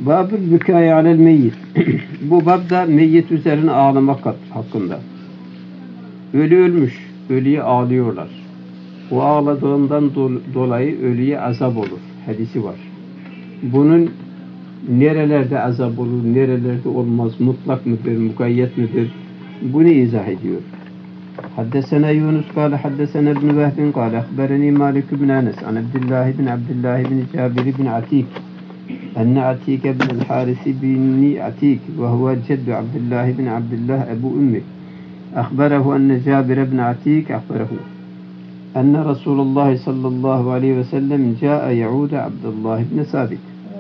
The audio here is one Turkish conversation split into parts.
Babül bükâi alel meyyit. Bu babda meyyit üzerine ağlamak hakkında. Ölü ölmüş, ölüye ağlıyorlar. O ağladığından dolayı ölüye azap olur. Hadisi var. Bunun nerelerde azap olur, nerelerde olmaz, mutlak mıdır, mukayyet midir? Bunu izah ediyor. Haddesena Yunus kâle haddesena ibn Vehbin kâle akbereni Malik bin Enes an Abdullah bin Cabir bin Atik enne Atik bin Harisi bin Atik ve huve ceddu Abdullah Ebu Ümmi akberehu enne Cabir bin Atik akberehu enne Resulullah sallallahu aleyhi ve sellem câe ya'ude Abdullah bin Sabit.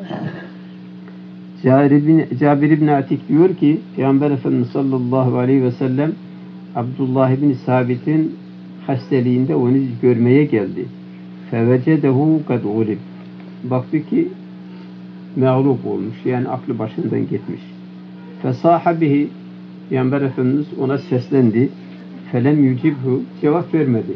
Cabir bin Atik diyor ki Peygamber Efendimiz sallallahu aleyhi ve sellem Abdullah bin Sabit'in hasteliğinde onu görmeye geldi. Fevecedehu kad ulib. Baktı ki mağlup olmuş. Yani aklı başından gitmiş. Fesaha bihi. Peygamber Efendimiz ona seslendi. Felem yucibhu. Cevap vermedi.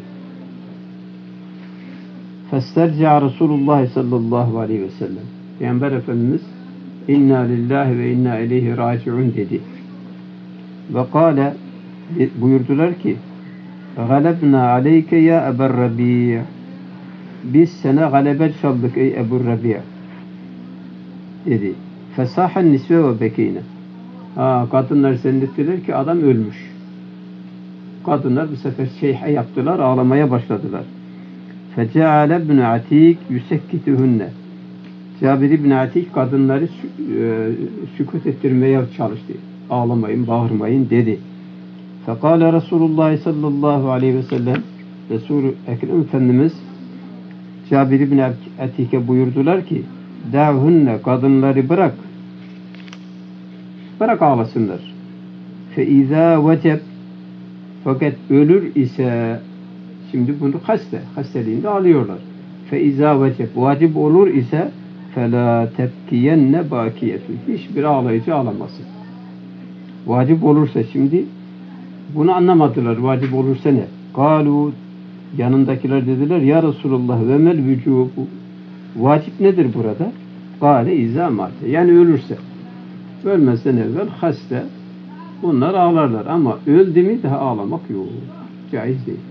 Festerca Resulullah sallallahu aleyhi ve sellem. Peygamber Efendimiz İnna lillahi ve inna ileyhi raciun dedi. Ve kâle buyurdular ki galebna aleyke ya Eber Rabi' biz sana galebe çaldık ey Ebu Rabi' dedi. Fesahen nisve ve bekeyne. Kadınlar zannettiler ki adam ölmüş. Kadınlar bu sefer şeyhe yaptılar, ağlamaya başladılar. Feceale ibn Atik yusekkituhunne. Cabir ibn Atik kadınları sükut ettirmeye çalıştı. Ağlamayın, bağırmayın dedi. Fekale Resulullah sallallahu aleyhi ve sellem Resul-i Ekrem Efendimiz Cabir ibn Atik'e buyurdular ki da'hunne kadınları bırak. Bırak ağlasınlar. Fe izâ veceb fakat ölür ise şimdi bunu hasteliğinde ağlıyorlar. Fe izâ veceb vacip olur ise فَلَا تَبْكِيَنَّ بَاكِيَةٌ hiçbir ağlayıcı ağlamasın. Vacip olursa şimdi bunu anlamadılar. Vacip olursa ne? قَالُوا yanındakiler dediler ya Resulullah ve mel vücubu vacip nedir burada? قَالَ اِذَا مَاتَ yani ölürse. Ölmezden evvel hasta bunlar ağlarlar ama öldü mü daha ağlamak yok. Caiz değil.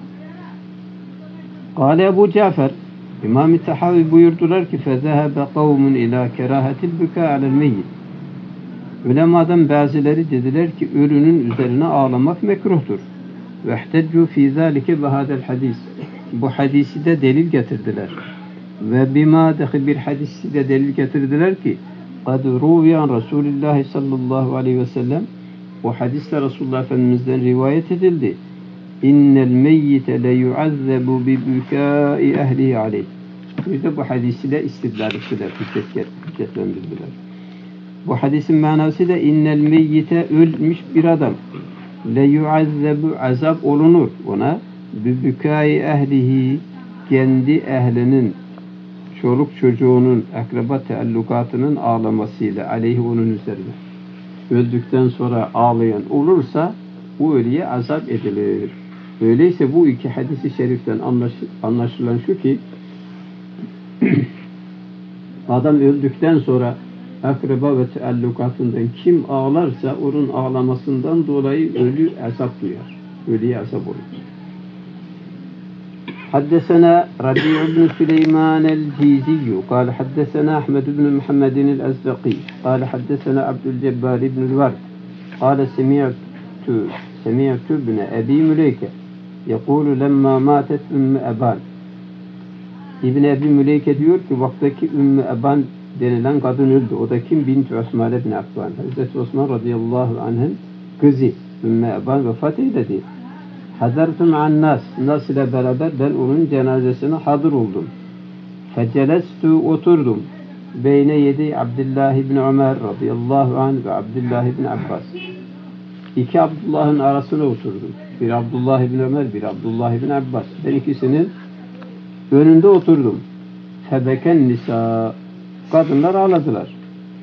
قَالَ Ebu Cafer İmam-ı Tahavi buyurdular ki فَذَهَبَ قَوْمٌ اِلٰى كَرَاهَةِ الْبُكَى عَلَى الْمَيِّتِ Ulemadan bazıları dediler ki ölünün üzerine ağlamak mekruhtur. وَاحْتَجُّوا ف۪ي ذَٰلِكَ بَهَذَا الْحَدِيثِ bu hadisi de delil getirdiler. Ve bima bir hadisi de delil getirdiler ki قَدْ رُوِيَ عَنْ رَسُولِ اللّٰهِ sallallahu aleyhi ve sellem o hadisle Resulullah Efendimiz'den rivayet edildi. İnnel meyyite le yuazzabu bi bükâi ehlihi aleyh. Bir de bu hadisiyle istidlal ettiler, hüccetlendirdiler. Bu hadisin manası da innel meyyite ölmüş bir adam le yuazzabu azap olunur ona bi bükâi ehlihi kendi ehlinin çoluk çocuğunun akraba teallukatının ağlamasıyla aleyhi onun üzerine. Öldükten sonra ağlayan olursa bu ölüye azap edilir. Öyleyse bu iki hadis-i şeriften anlaşılan şu ki adam öldükten sonra akraba ve teallukatından kim ağlarsa onun ağlamasından dolayı ölü azap duyar. Ölüye azap olur. Haddesena Rabi' ibn Süleyman el-Ciziyyu قال حدثنا أحمد بن محمد الأزرقي قال حدثنا عبد الجبار بن الورد قال سمعت ابن أبي مليكة يقول لما ماتت أم أبان İbn Ebi Müleyke diyor ki vaktaki Ümmü Eban denilen kadın öldü. O da kim? Bint Osman ibn Affan. Hazreti Osman radıyallahu anh'ın kızı Ümmü Eban vefat eyledi. Hadartum an nas ile beraber ben onun cenazesine hazır oldum. Fecelestu oturdum. Beyne yedi Abdullah ibn Ömer radıyallahu anh ve Abdullah ibn Abbas. İki Abdullah'ın arasına oturdum. Bir Abdullah ibn Ömer, bir Abdullah ibn Abbas. Ben ikisinin önünde oturdum. Febeken nisa. Kadınlar ağladılar.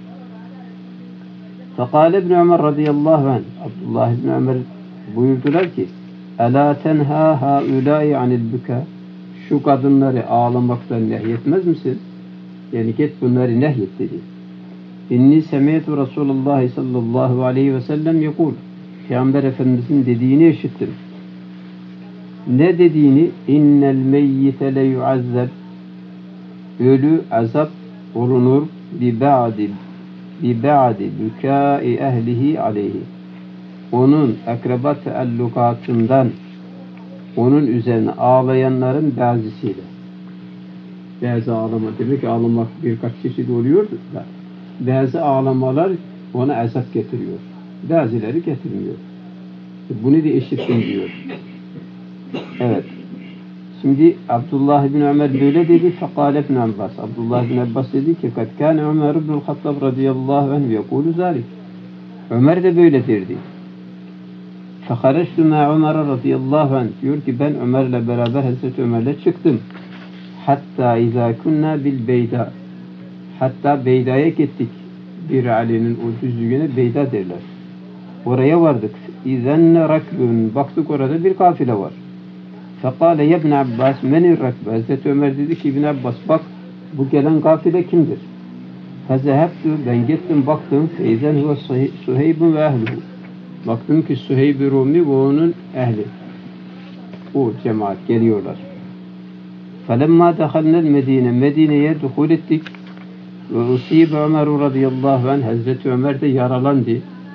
Fekale ibn Ömer radıyallahu anh. Abdullah ibn Ömer buyurdular ki Ela tenha haulâi anil büka. Şu kadınları ağlamaktan nehyetmez misin? Yani git bunları nehyet dedi. İnni semi'tu Resulullah sallallahu aleyhi ve sellem yekul. Peygamber Efendimizin dediğini işittim. Ne dediğini? İnnel meyyite le yuazzeb. Ölü azap olunur bi ba'di bükâi ehlihi aleyhi. Onun akraba teallukatından onun üzerine ağlayanların bazısıyla. Bazı ağlama demek ki ağlamak birkaç çeşit oluyor da bazı ağlamalar ona azap getiriyor. Bazıları getirmiyor. Bunu da eşittim diyor. Evet. Şimdi Abdullah bin Ömer böyle dedi. Fekale ibn Abbas. Abdullah bin Abbas dedi ki kad kâne Ömer ibn Hattab radıyallahu anh yekûlu zâlik. Ömer de böyle derdi. Fehareçtü mâ Ömer radıyallahu anh. Diyor ki ben Ömer'le beraber Hazreti Ömer'le çıktım. Hatta izâ kunnâ bil beyda. Hatta Beyda'ya gittik. Bir Ali'nin o düzlüğüne Beyda derler. Oraya vardık. İzenne rakbun. Baktık orada bir kafile var. Fekale ya İbn Abbas menir rakbe. Hazreti Ömer dedi ki İbn Abbas bak bu gelen kafile kimdir? Fezehebtü ben gittim baktım. Feyzen huve Suheybun ve ehluhu. Baktım ki Suheyb-i Rumi ve onun ehli. O cemaat geliyorlar. Felemma dehalnel Medine. Medine'ye duhul ettik. Ve usibe Ömer radıyallahu anh. Hazreti Ömer de yaralandı.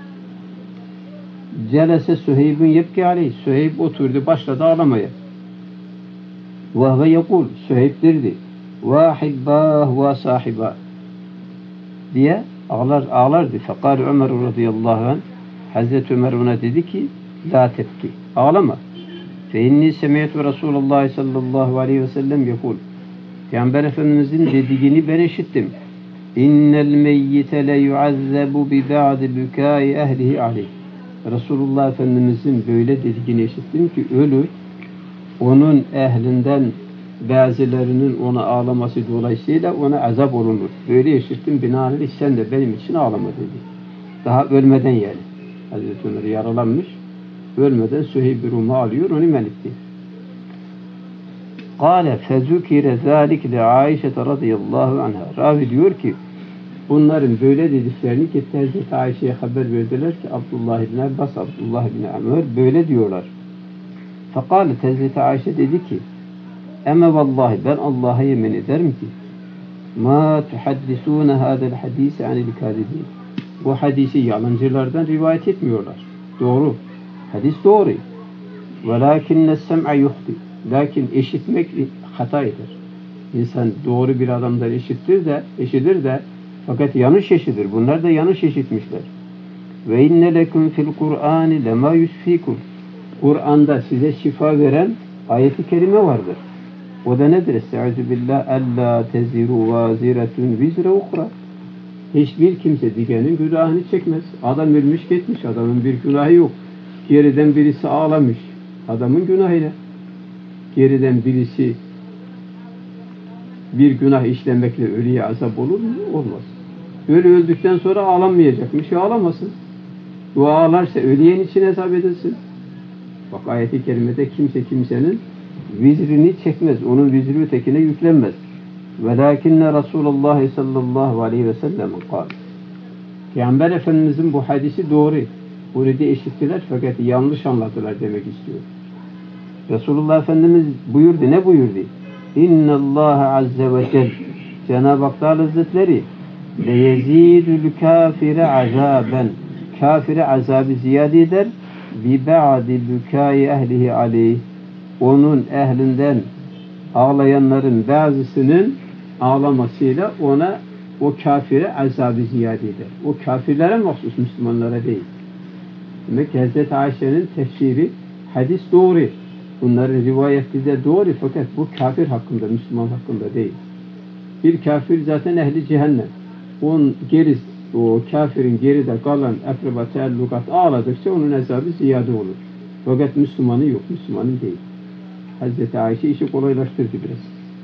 Celese Suheyb'un yebki aleyh. Suheyb oturdu başladı ağlamaya. Vahve yekul. Suheyb derdi. Vahibbah ve sahibah diye ağlardı. Fekal Ömer radıyallahu anh. Hazreti Ömer ona dedi ki la tepki. Ağlama. Fe inni semi'tu Resulullah sallallahu aleyhi ve sellem yekul. Peygamber Efendimizin dediğini ben işittim. İnnel meyyite le yuazzebu bi ba'di bükâi ehlihi aleyh. Resulullah Efendimizin böyle dediğini işittim ki ölü onun ehlinden bazılarının ona ağlaması dolayısıyla ona azap olunur. Böyle işittim binaenaleyh sen de benim için ağlama dedi. Daha ölmeden yani. Hazreti Ömer yaralanmış. Ölmeden Süheyb-i Rum'u alıyor onu men etti. Kâle fezukire zâlik li Aişe radıyallahu anha. Ravi diyor ki bunların böyle dediklerini gitti Hazreti Ayşe'ye haber verdiler ki Abdullah ibn Abbas, Abdullah ibn Ömer böyle diyorlar. Fekâlet Hazreti Ayşe dedi ki eme vallahi ben Allah'a yemin ederim ki ma tuhaddisûne hâdel hadîse anil kâzibîn. Bu hadisi yalancılardan rivayet etmiyorlar. Doğru. Hadis doğru. Velâkinne sem'a yuhti. Lakin işitmek hata eder. İnsan doğru bir adamdan işitir de fakat yanlış işitir. Bunlar da yanlış işitmişler. Ve inne leküm fil Kur'ani lema yusfikum. Kur'an'da size şifa veren ayeti kerime vardır. O da nedir? Estaizu billah alla teziru vaziretun vizre ukra. Hiçbir kimse diğerinin günahını çekmez. Adam ölmüş gitmiş. Adamın bir günahı yok. Geriden birisi ağlamış. Adamın günahıyla. Geriden birisi bir günah işlemekle ölüye azap olur mu? Olmaz. Ölü öldükten sonra ağlanmayacakmış. Ağlamasın. O ağlarsa ölüyen için hesap edilsin. Bak ayet-i kerimede kimse kimsenin vizrini çekmez. Onun vizri ötekine yüklenmez. Velakinne Resulullah sallallahu aleyhi ve sellem kâl. Peygamber Efendimizin bu hadisi doğru. Bunu da eşittiler fakat yanlış anladılar demek istiyor. Resulullah Efendimiz buyurdu. Ne buyurdu? İnnallâhe azze ve cel. Cenab-ı Hak Teala Hazretleri leyezîdül kâfire azâben. Kafire azabı ziyade eder. Bi ba'di bükâi ehlihi aleyh. Onun ehlinden ağlayanların bazısının ağlamasıyla ona o kafire azabı ziyade eder. O kafirlere mahsus, Müslümanlara değil. Demek ki Hazreti Ayşe'nin tefsiri hadis doğru. Bunların rivayeti de doğru fakat bu kafir hakkında, Müslüman hakkında değil. Bir kafir zaten ehli cehennem. O kafirin geride kalan akraba teallukat ağladıkça onun azabı ziyade olur. Fakat Müslümanı yok, Müslümanın değil. Hazreti Ayşe işi kolaylaştırdı biraz.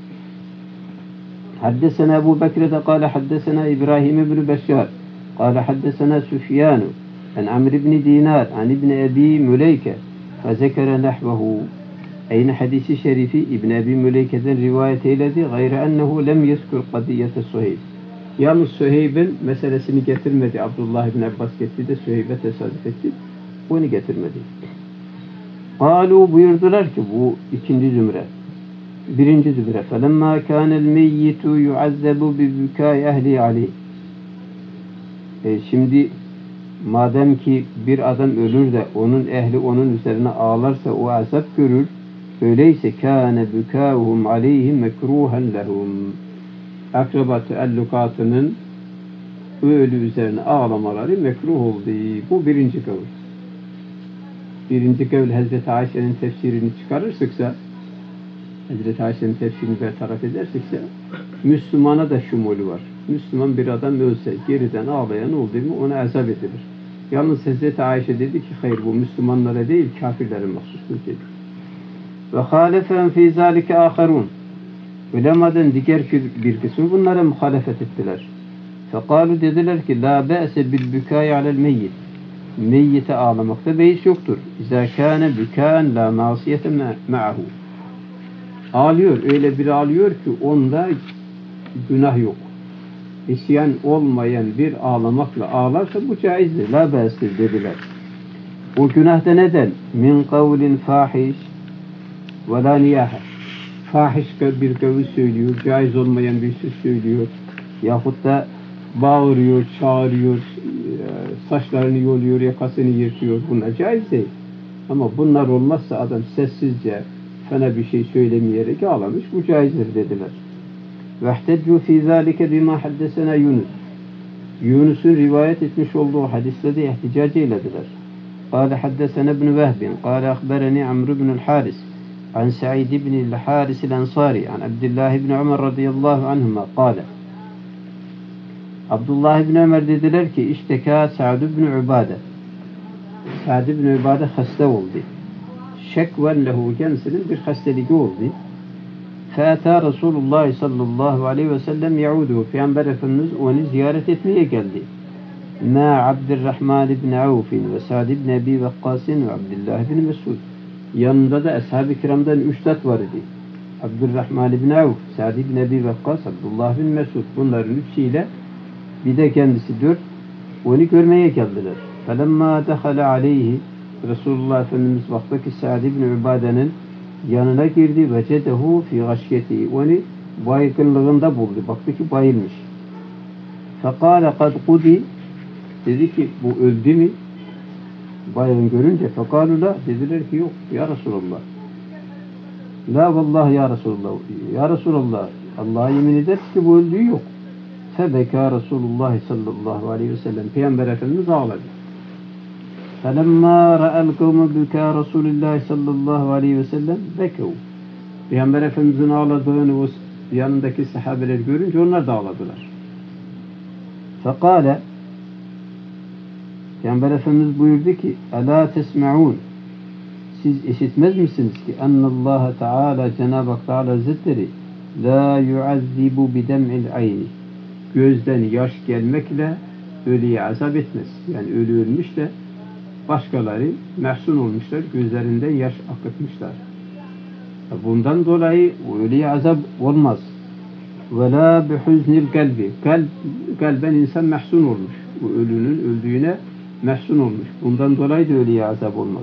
Haddesena Ebu Bekir'de kâle haddesena İbrahim ibn Beşşar kâle haddesena Süfyanu an Amr ibn Dinar an ibn Ebi Müleyke fezekere nehvehu. Aynı hadisi şerifi İbn Ebi Müleyke'den rivayet eyledi. Gayre ennehu lem yezkur kadiyete Suheyb. Yalnız Süheyb'in meselesini getirmedi. Abdullah ibn Abbas getirdi de Süheyb'e tesadüf etti. Onu getirmedi. Kalu buyurdular ki bu ikinci zümre. Birinci zümre. فَلَمَّا كَانَ الْمَيِّتُ يُعَذَّبُ بِبُكَاءِ اَهْلِ عَلَيْهِ. Şimdi madem ki bir adam ölür de onun ehli onun üzerine ağlarsa o azap görür. Öyleyse kâne bükâhum aleyhi mekruhen lehum. Akrabat-ı ellukatının ölü üzerine ağlamaları mekruh oldu. Bu birinci kavul. Birinci kavul Hazreti Ayşe'nin tefsirini çıkarırsak, Hazreti Ayşe'nin tefsirini bertaraf edersekse, Müslümana da şumulü var. Müslüman bir adam ölse, geriden ağlayan oldu mu ona azap edilir. Yalnız Hazreti Ayşe dedi ki, hayır bu Müslümanlara değil, kafirlere mahsustur dedi. Ve hâlefen fî zâlike âkharûn. Ulemadan diğer bir kısmı bunlara muhalefet ettiler. Fekalu dediler ki, la be'se bil bükâi alel meyyit. Meyyite ağlamakta beis yoktur. İzâ kâne bükâen la mâsiyete ma'ahu. Ağlıyor, öyle bir ağlıyor ki onda günah yok. İsyan olmayan bir ağlamakla ağlarsa bu caizdir. La be'stir dediler. O günahda neden? Min kavlin fahiş ve la niyahe. Fahiş bir kavli söylüyor, caiz olmayan bir söz söylüyor. Yahut da bağırıyor, çağırıyor, saçlarını yoluyor, yakasını yırtıyor. Bunlar caiz değil. Ama bunlar olmazsa adam sessizce fena bir şey söylemeyerek ağlamış. Bu caizdir dediler. وَاحْتَجُّوا فِي ذَٰلِكَ بِمَا حَدَّسَنَا Yunus. Yunus'un rivayet etmiş olduğu hadisle de ihticac eylediler. قال حدثنا ابن وهب قال أخبرني عمرو بن الحارث عن سعيد بن الحارث الأنصاري عن عبد الله بن عمر رضي الله عنهما قال Abdullah ibn Ömer dediler ki işteka Sa'd ibn Ubade. Sa'd ibn Ubade hasta oldu. Şekven lehu kendisinin bir hastalığı oldu. Fâetâ Resulullah sallallahu aleyhi ve sellem yauduhu. Peygamber Efendimiz onu ziyaret etmeye geldi. Ma Abdurrahman ibn Avf'in ve Sa'd ibn Ebi Vakkas'in ve Abdullah ibn Mesud. Yanında da ashab-ı kiramdan 3 zat var idi. Abdurrahman ibn Avf, Sa'd ibn Ebi Vakkas, Abdullah ibn Mesud. Bunların üçüyle bir de kendisi 4 onu görmeye geldiler. Felemma dehale aleyhi Resulullah Efendimiz vaktaki Sa'd ibn Ubade'nin yanına girdi ve cedehu fi gashiyeti. Onu baygınlığında buldu. Baktı ki bayılmış. Fekale kad kudi. Dedi ki bu öldü mü? Baygın görünce fekalu la. Dediler ki yok ya Resulallah. La vallahi ya Resulallah. Ya Resulallah. Allah'a yemin ederiz ki bu öldüğü yok. Febeka Resulullah sallallahu aleyhi ve sellem. Peygamber Efendimiz ağladı. فَلَمَّا رَأَ الْقَوْمَ بُكَى رَسُولِ اللّٰهِ sallallahu aleyhi ve sellem bekev. Peygamber Efendimiz'in ağladığını o yanındaki sahabeler görünce onlar da ağladılar. فَقَالَ Peygamber Efendimiz buyurdu ki اَلَا تَسْمَعُونَ Siz işitmez misiniz ki اَنَّ اللّٰهَ Teala Cenab-ı Hak Teala Hazretleri لَا يُعَذِّبُ بِدَمْعِ الْعَيْنِ Gözden yaş gelmekle ölüye azap etmez. Yani ölü ölmüş de başkaları mehsun olmuşlar, gözlerinden yaş akıtmışlar. Bundan dolayı ölüye azap olmaz. وَلَا بِحُزْنِ الْقَلْبِ Kalben insan mehsun olmuş. Bu ölünün öldüğüne mehsun olmuş. Bundan dolayı da ölüye azap olmaz.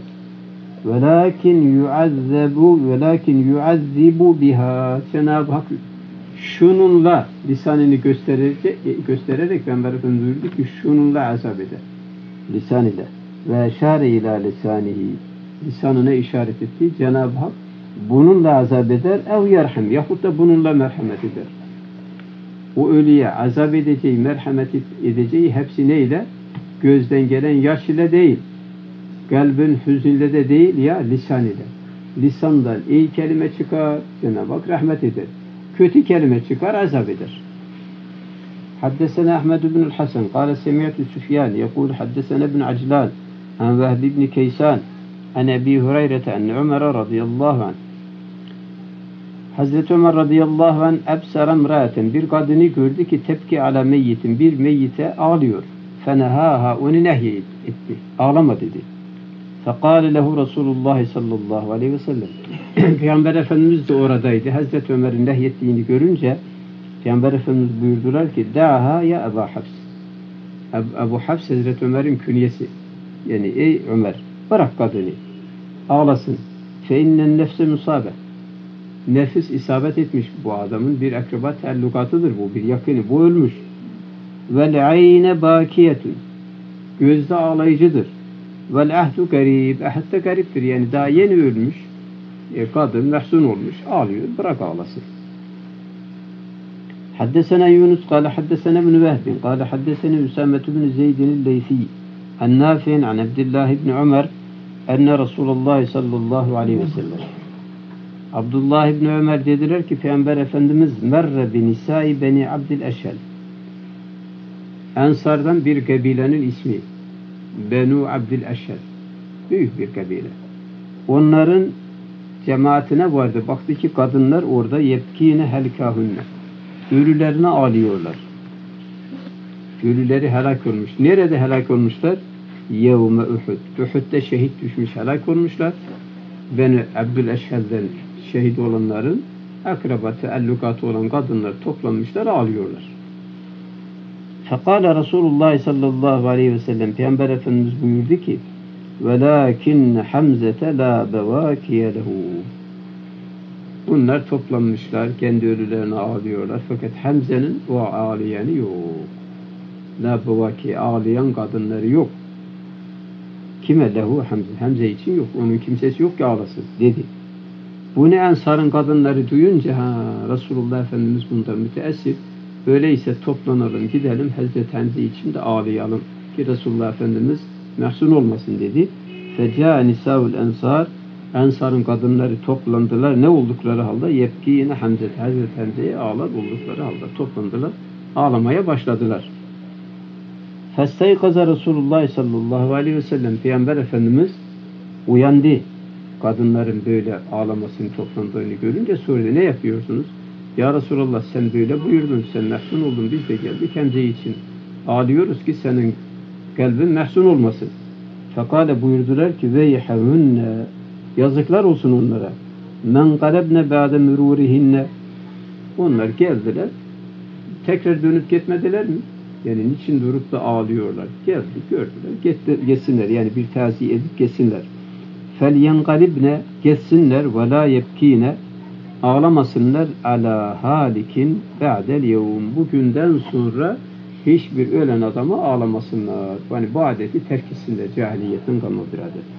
وَلَكِنْ يُعَذِّبُ biha Cenab-ı Hak şununla lisanını göstererek Peygamber Efendimiz buyurdu ki şununla azap eder. Lisan ile. Ve eşare ila lisanihi. Lisanına işaret etti. Cenab-ı Hak bununla azap eder. Ev yerham. Yahut da bununla merhamet eder. O ölüye azap edeceği, merhamet edeceği hepsi neyle? Gözden gelen yaş ile değil. Kalbin hüznüyle de değil ya lisan ile. Lisandan iyi kelime çıkar. Cenab-ı Hak rahmet eder. Kötü kelime çıkar, azap eder. حدثنا أحمد بن الحسن قال سمعت سفيان يقول حدثنا ابن عجلان عن وهب بن كيسان عن أبي هريرة عن عمر رضي الله عنه Hazreti Ömer radıyallahu anh ebsara mraaten bir kadını gördü ki tepki ala meyyitin bir meyyite ağlıyor. Fenehaha onu nehy etti. Ağlama dedi. Fekale lehu Resulullah sallallahu aleyhi ve sellem. Peygamber Efendimiz de oradaydı. Hazreti Ömer'in nehyettiğini görünce Peygamber Efendimiz buyurdular ki Da'ha ya Ebu Hafs. Ebu Hafs Hazreti Ömer'in künyesi. Yani ey Ömer bırak kadını. Ağlasın. Fe innen nefse musabe. Nefis isabet etmiş bu adamın bir akraba teallukatıdır bu. Bir yakını. Bu ölmüş. Vel ayne bakiyetun. Gözde ağlayıcıdır. Vel ahdu garib. Ahd da gariptir. Yani daha yeni ölmüş. Kadın mehzun olmuş. Ağlıyor. Bırak ağlasın. حدثنا يونس قال حدثنا ابن وهب قال حدثني أسامة بن زيد الليثي عن نافع عن عبد الله بن عمر أن رسول الله صلى الله عليه وسلم Abdullah İbni Ömer dediler ki Peygamber Efendimiz merre bi nisai beni Abdül Eşhel. Ensardan bir kabilenin ismi Benu Abdül Eşhel. Büyük bir kabile. Onların cemaatine vardı. Baktı ki kadınlar orada yebkine helkahünne. Ölülerine ağlıyorlar. Ölüleri helak olmuş. Nerede helak olmuşlar? Yevme Uhud. Uhud'da şehit düşmüş, helak olmuşlar. Beni Abdül Eşhel'den şehit olanların akrabatı, ellukatı olan kadınlar toplanmışlar, ağlıyorlar. Fekale Resulullah sallallahu aleyhi ve sellem Peygamber Efendimiz buyurdu ki velakin Hamzete la bevakiye lehu. Bunlar toplanmışlar, kendi ölülerine ağlıyorlar. Fakat Hamze'nin o ağlayanı yok. La bevakiye, ağlayan kadınları yok. Kime lehu Hamze? Hamze için yok. Onun kimsesi yok ki ağlasın dedi. Bunu Ensar'ın kadınları duyunca Resulullah Efendimiz bundan müteessir. Öyleyse toplanalım, gidelim Hazreti Hamze için de ağlayalım ki Resulullah Efendimiz mehzun olmasın dedi. Feca nisa'ul ensar, Ensar'ın kadınları toplandılar. Ne oldukları halde? Yepki yine Hazreti Hamze'ye ağlar oldukları halde toplandılar. Ağlamaya başladılar. Festaykaza Resulullah sallallahu aleyhi ve sellem Peygamber Efendimiz uyandı. Kadınların böyle ağlamasını toplandığını görünce sordu. Ne yapıyorsunuz? Ya Resulallah sen böyle buyurdun. Sen mehzun oldun. Biz de geldik Hamze için. Ağlıyoruz ki senin kalbin mehzun olmasın. Fekale buyurdular ki veyhevünne yazıklar olsun onlara. Men galebne ba'de mürurihinne. Onlar geldiler. Tekrar dönüp gitmediler mi? Yani niçin durup da ağlıyorlar? Geldi, gördüler. Geçsinler. Yani bir taziye edip geçsinler. فَلْيَنْقَلِبْنَ geçsinler ve la yebkine ağlamasınlar ala halikin ba'del yevm. Bugünden sonra hiçbir ölen adama ağlamasınlar. Yani bu adeti terk etsinler. Cahiliyetin kalma bir adet.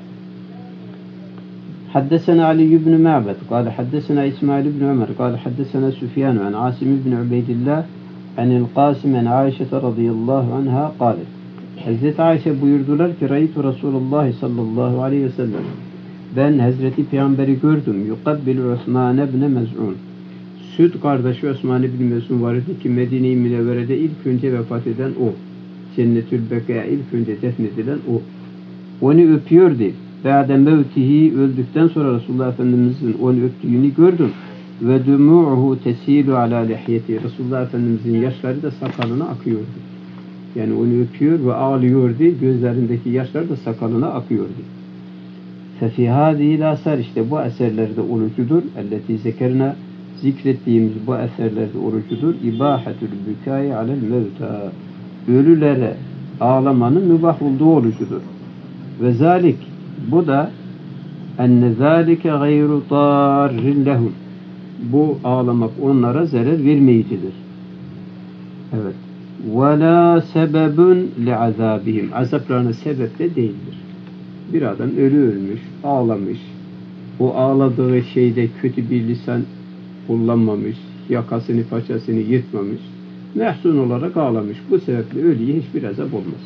حدثنا علي بن معبد قال حدثنا إسماعيل بن عمر قال حدثنا سفيان عن عاصم بن عبيد الله عن القاسم عن عائشة رضي الله عنها قالت Hazreti Ayşe buyurdular ki Raytu Resulullah sallallahu aleyhi ve sellem ben Hazreti Peygamber'i gördüm. Yukabbilu Osman ibn Mez'un. Süt kardeşi Osman ibn Mez'un vardı ki Medine-i Münevvere'de ilk önce vefat eden o. Cennetül Beka'ya ilk önce defnedilen o. Onu öpüyordu. Ba'de mevtihi öldükten sonra Resulullah Efendimiz'in onu öptüğünü gördüm. Ve dumu'uhu tesilu ala lihyeti. Resulullah Efendimiz'in yaşları da sakalına akıyordu. Yani onu öpüyor ve ağlıyordu. Gözlerindeki yaşlar da sakalına akıyordu. Fefi hâzîl asar işte bu eserlerde orucudur. Elleti zekerna zikrettiğimiz bu eserlerde orucudur. İbâhetül bükâi alel mevtâ. Ölülere ağlamanın mübah olduğu orucudur. Ve zalik bu da enne zâlike gayru târrin lehum. Bu ağlamak onlara zarar vermeyicidir. Evet. وَلَا سَبَبٌ لِعَذَابِهِمْ azaplarına sebep de değildir. Bir adam ölmüş, ağlamış. O ağladığı şeyde kötü bir lisan kullanmamış, yakasını, paçasını yırtmamış. Mehzun olarak ağlamış. Bu sebeple ölüye hiçbir azap olmaz.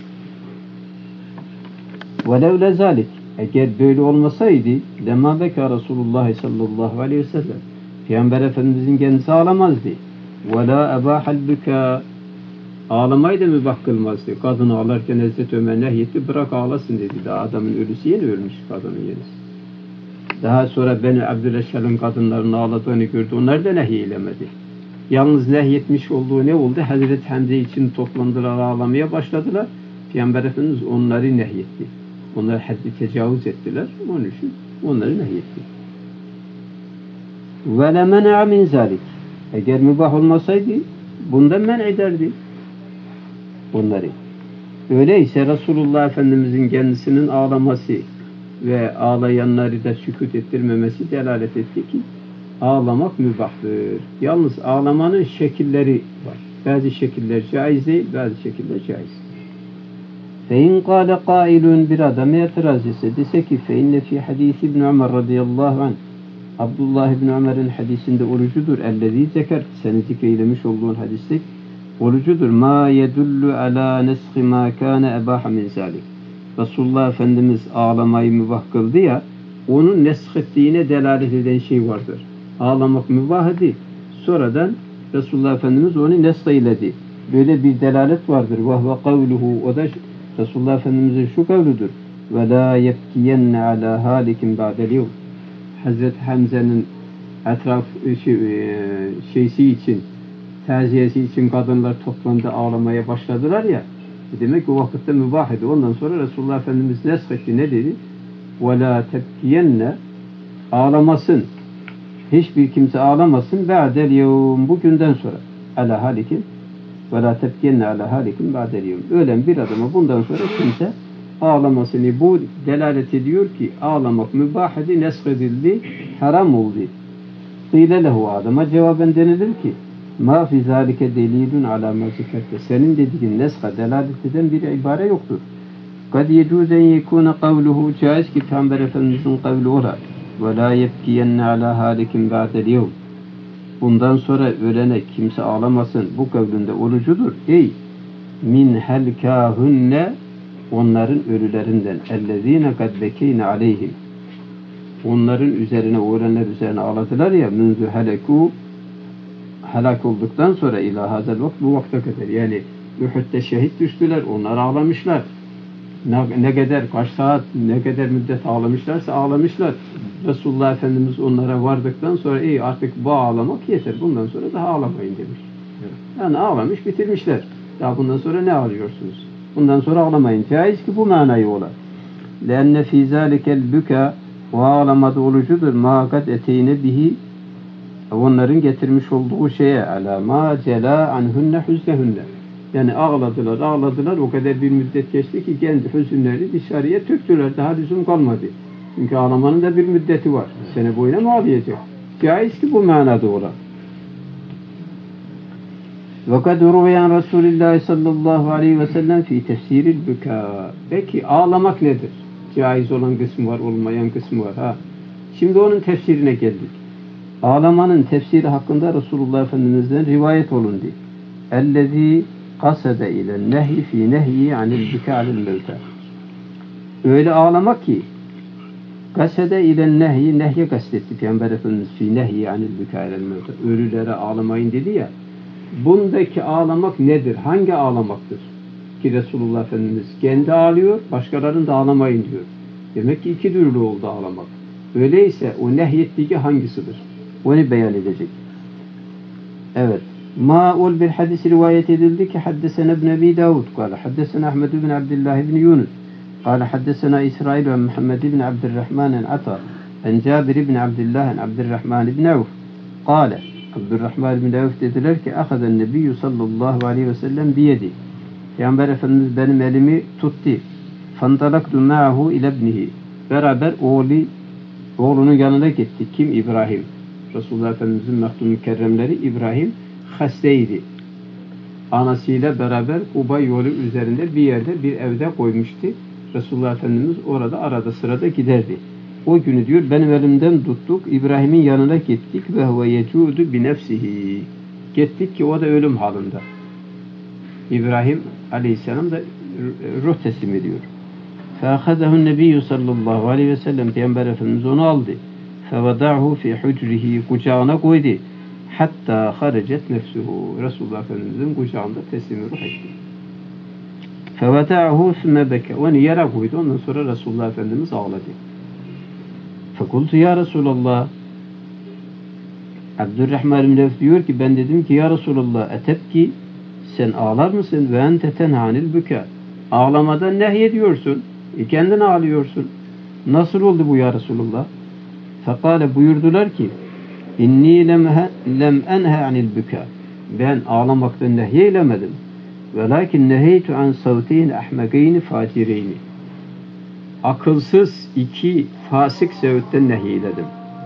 وَلَوْ لَذَٰلِكَ eğer böyle olmasaydı لَمَا بَكَى Resulullah sallallahu aleyhi ve sellem Peygamber Efendimizin kendisi ağlamazdı. وَلَا أَبَاحَ الْبُكَى ağlamayı da mübah kılmazdı. Kadın ağlarken Hazreti Ömer nehyetti, bırak ağlasın dedi. Daha adamın ölüsü yeni ölmüş, kadının yenisi. Daha sonra Beni Abdüleşşal'ın kadınların ağladığını gördü. Onlar da nehyeylemedi. Yalnız nehyetmiş olduğu ne oldu? Hazreti Hamze için toplandılar, ağlamaya başladılar. Peygamber Efendimiz onları nehyetti. Onlar haddi tecavüz ettiler. Onun için onları nehyetti. وَلَمَنَعَ مِنْ ذَلِكَ Eğer mübah olmasaydı bundan men ederdi bunları. Öyleyse Resulullah Efendimizin kendisinin ağlaması ve ağlayanları da sükût ettirmemesi delalet etti ki ağlamak mübahtır. Yalnız ağlamanın şekilleri var. Bazı şekiller caiz değil, bazı şekiller caiz. فَاِنْ قَالَ قَائِلٌ bir adam itiraz etse dese ki فَاِنَّ فِي حَد۪يثِ İbn Ömer radıyallahu anh Abdullah İbn Ömer'in hadisinde orucudur. اَلَّذ۪ي zekert seni zikreylemiş olduğun hadiste orucudur. مَا يَدُلُّ عَلَى نَسْخِ مَا كَانَ اَبَاحَ مِنْ ذَلِكَ Resulullah Efendimiz ağlamayı mübah kıldı ya, onun neskettiğine delalet eden şey vardır. Ağlamak mübah değil. Sonradan Resulullah Efendimiz onu neskeyledi. Böyle bir delalet vardır. وَهْوَ قَوْلُهُ O da Resulullah Efendimiz'in şu kavludur. وَلَا يَبْكِيَنَّ عَلَى هَالِكٍ بَعْدَ الْيَوْمِ Hazreti Hamza'nın şeysi için, taziyesi için kadınlar toplandı ağlamaya başladılar ya. Demek ki o vakitte mübah idi. Ondan sonra Resulullah Efendimiz neshetti. Ne dedi? وَلَا تَبْكِيَنَّ Ağlamasın. Hiçbir kimse ağlamasın. بَعْدَ الْيَوْمِ Bugünden sonra. عَلَى هَالِكٍ وَلَا تَبْكِيَنَّ عَلَى هَالِكٍ بَعْدَ الْيَوْمِ Ölen bir adama bundan sonra kimse ağlamasını bu delalet ediyor ki ağlamak mübah idi, neshedildi, haram oldu. قِيلَ لَهُ Adama cevaben denilir ki مَا فِي ذَٰلِكَ دَلِيلٌ عَلَى مَا ذِكَرْتَ Senin dediğin neska delalet eden bir ibare yoktur. قَدْ يَجُوزَ اَنْ يَكُونَ قَوْلُهُ Caiz ki Peygamber Efendimiz'in kavli ola وَلَا يَبْكِيَنَّ عَلَى هَالِكٍ بَعْدَ الْيَوْمِ Bundan sonra ölene kimse ağlamasın. Bu kavlinde orucudur. Ey min helkâhünne onların ölülerinden ellezîne kad bekîne aleyhim onların üzerine ölenler üzerine ağladılar ya münzü helekû helak olduktan sonra ilâ hazel vakt bu vakte kadar yani Uhud'da şehit düştüler. Onlar ağlamışlar. Ne kadar kaç saat ne kadar müddet ağlamışlarsa ağlamışlar. Resulullah Efendimiz onlara vardıktan sonra artık bu ağlamak yeter. Bundan sonra daha ağlamayın demiş. Yani ağlamış bitirmişler. Ya bundan sonra ne ağlıyorsunuz? Bundan sonra ağlamayın. Caiz ki bu manayı ola. لَاَنَّ ف۪ي ذَٰلِكَ الْبُكَى O ağlamada olucudur. مَا قَدْ اَتَيْنَ bihi Onların getirmiş olduğu şeye عَلَى مَا جَلَا عَنْهُنَّ حُزْنَهُنَّ Yani ağladılar. O kadar bir müddet geçti ki kendi hüzünlerini dışarıya töktüler. Daha lüzum kalmadı. Çünkü ağlamanın da bir müddeti var. Sene boyuna mı ağlayacak? Caiz ki bu manada ola. وَقَدْ رُوَيَنْ رَسُولِ اللّٰهِ sallallahu aleyhi ve sellem fi tefsiril büka. Peki ağlamak nedir? Caiz olan kısmı var, olmayan kısmı var. Şimdi onun tefsirine geldik. Ağlamanın tefsiri hakkında Resulullah Efendimiz'den rivayet olundu. اَلَّذ۪ي قَسَدَ اِلَى النَّهْيِ ف۪ي نَهْيِ عَنِ الْبِكَى عَلِ الْمَوْتَى Öyle ağlamak ki kasede ile nehye kastetti Peygamber Efendimiz fi nehyi anil bükâ ilel mevtâ ölülere ağlamayın dedi ya. Bundaki ağlamak nedir? Hangi ağlamaktır? Ki Resulullah Efendimiz kendi ağlıyor, başkalarının da ağlamayın diyor. Demek ki iki türlü oldu ağlamak. Öyleyse o nehyettiği hangisidir? Onu beyan edecek. Evet. Ma'ul bir hadis rivayet edildi ki haddesena ibn Ebi Davud kâle haddesena Ahmed ibn Abdullah ibn Yunus قال حدثنا إسرائيل عن محمد بن عبد الرحمن عن عطاء عن جابر بن عبد الله عن عبد الرحمن بن عوف قال عبد الرحمن بن عوف dediler ki أخذ النبي sallallahu aleyhi ve sellem biyedi Peygamber Efendimiz benim elimi tuttu فانطلقت معه إلى ابنه beraber oğlunun yanına gitti. Kim? İbrahim. Resulullah Efendimizin mehdum mükerremleri İbrahim hastaydı. Anasıyla beraber Kuba yolu üzerinde bir yerde bir evde koymuştu. Resulullah Efendimiz orada arada sırada giderdi. O günü diyor benim elimden tuttuk. İbrahim'in yanına gittik ve huve yecudu bi nefsihi. Gittik ki o da ölüm halinde. İbrahim Aleyhisselam da ruh teslim ediyor. Feahadehu'n nebiyyü sallallahu aleyhi ve sellem Peygamber Efendimiz onu aldı. Fevadahu fi hucrihi kucağına koydu. Hatta harecet nefsuhu. Resulullah Efendimiz'in kucağında teslim ruh etti. فَوَتَعَهُ ثُمَّ بَكَ Onu yere koydu. Ondan sonra Resulullah Efendimiz ağladı. فَقُلْتُ ya Resulallah Abdurrahman bin Evf diyor ki ben dedim ki ya Resulallah etebki sen ağlar mısın? Ve ente tenhanil büka. Ağlamadan nehyediyorsun. Kendin ağlıyorsun. Nasıl oldu bu ya Resulallah? Fekale buyurdular ki İnni lem enhe anil büka. Ben ağlamaktan nehyeylemedim. Velakin neheytu an savteyn ahmegeyni facireyni. Akılsız iki fasık sevitten nehyeyledim.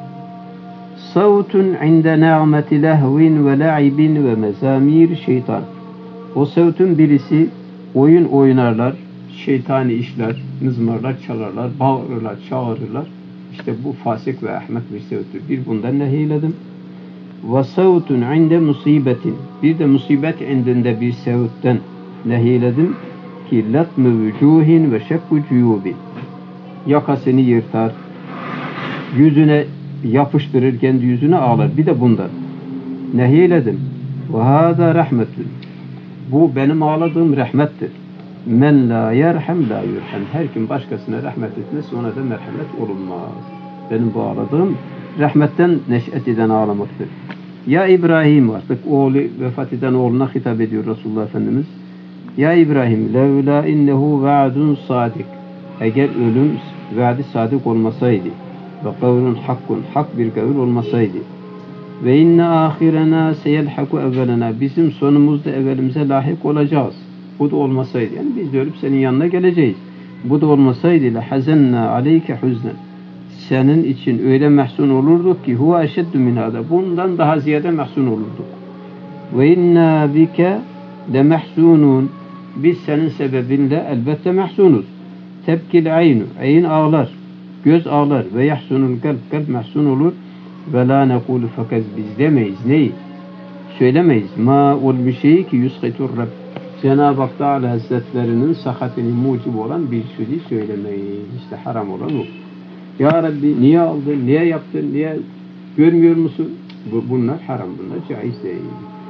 Savtun inde na'meti lehvin ve la'ibin ve mezamir şeytan. O savtun birisi oyun oynarlar, şeytani işler, mızmarlar çalarlar, bağırırlar, çağırırlar. İşte bu fasık ve ahmak bir savttur. Bir bundan nehyeyledim. Ve savtun inde musibetin. Bir de musibet indinde bir savtten nehyeyledim ki latmı vücuhin ve şekku cuyubin. Yakasını yırtar, yüzüne yapıştırır, kendi yüzüne ağlar. Bir de bundan nehyeyledim. Ve hâzâ rahmetün. Bu benim ağladığım rahmettir. Men la yerhem la yurhem. Her kim başkasına rahmet etmez, ona da merhamet olunmaz. Benim bu ağladığım rahmetten neş'et eden ağlamaktır. Ya İbrahim, artık oğlu vefat eden oğluna hitap ediyor Resulullah Efendimiz. Ya İbrahim, levla innehu vaadun sadik. Eğer ölüm vaadi sadık olmasaydı ve kavlun hakkun, hak bir kavl olmasaydı ve inne ahirena seyelhaku evvelena, bizim sonumuzda evvelimize lahik olacağız. Bu da olmasaydı, yani biz de ölüp senin yanına geleceğiz. Bu da olmasaydı la hazenna aleyke huznen. Senin için öyle mahzun olurduk ki huve eşeddu min hada. Bundan daha ziyade mahzun olurduk. Ve inna bike de mahzunun. Biz senin sebebinle elbette mahzunuz. Tebkil aynu. Ayn ağlar. Göz ağlar. Ve yahsunul kalp. Kalp mahzun olur. Ve la nekulu fakat biz demeyiz. Neyi? Söylemeyiz. Ma ol bir şey ki yusqitur Rabb. Cenab-ı Hak Teala Hazretlerinin sahatini mucib olan bir sözü söylemeyiz. İşte haram olan o. Ya Rabbi niye aldın, niye yaptın, niye görmüyor musun? Bunlar haram, bunlar caiz değil.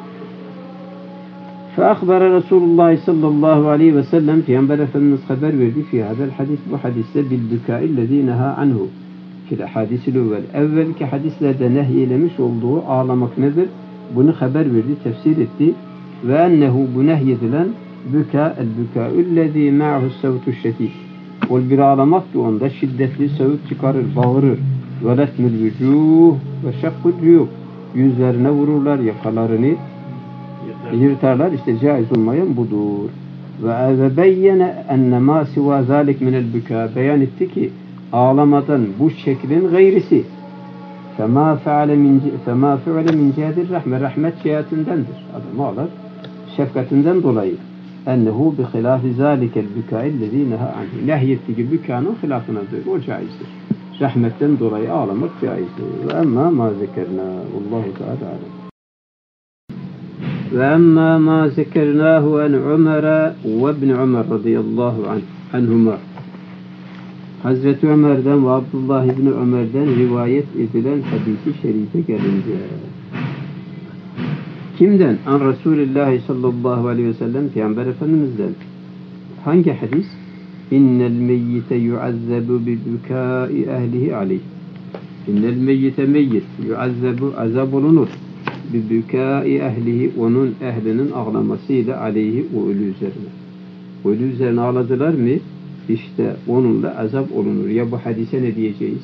فأخبر رسول الله صلى الله عليه وسلم Peygamber Efendimiz haber verdi fi hadel hadis, bu hadiste bil bükâ'illezî nehâ anhu fil hadisil evvelki hadislerde nehyelemiş olduğu ağlamak nedir? Bunu haber verdi, tefsir etti ve ennehu bu nehyedilen büka el bükâ'illezî ma'hu sevtu şedîd. O bir ağlamak ki onda şiddetli sevut çıkarır, bağırır. Ve letmül vücuh ve şekkul cuyub. Yüzlerine vururlar, yakalarını yırtarlar. İşte caiz olmayan budur. Ve beyyene enne ma siva zalik minel büka. Beyan etti ki ağlamadan bu şeklin gayrisi. Fema fe'ale min cihedir rahme. Rahmet cihetindendir. Adam ağlar. Şefkatinden dolayı. Ennehu bi hilafi zalikel bükâ'illezî nehâ anhu. Nehyettiği bükanın hilafınadır. O caizdir. Rahmetten dolayı ağlamak caizdir. Ve emmâ mâ zekerna. Allahu Teala alem. Ve emmâ mâ zekernâhu en Ömer'e ve ibn Ömer radıyallahu anhuma. Hazreti Ömer'den ve Abdullah ibn Ömer'den rivayet edilen hadisi şerife gelince. Kimden? An Resulullah sallallahu aleyhi ve sellem Peygamber Efendimiz'den. Hangi hadis? İnnel meyyite yuazzabu bi bükâi ehlihi aleyh. İnnel meyyite meyyit yuazzabu azab olunur. Bi bükâi ehlihi, onun ehlinin ağlamasıyla aleyhi, o ölü üzerine. Ölü üzerine ağladılar mı? İşte onunla azap olunur. Ya bu hadise ne diyeceğiz?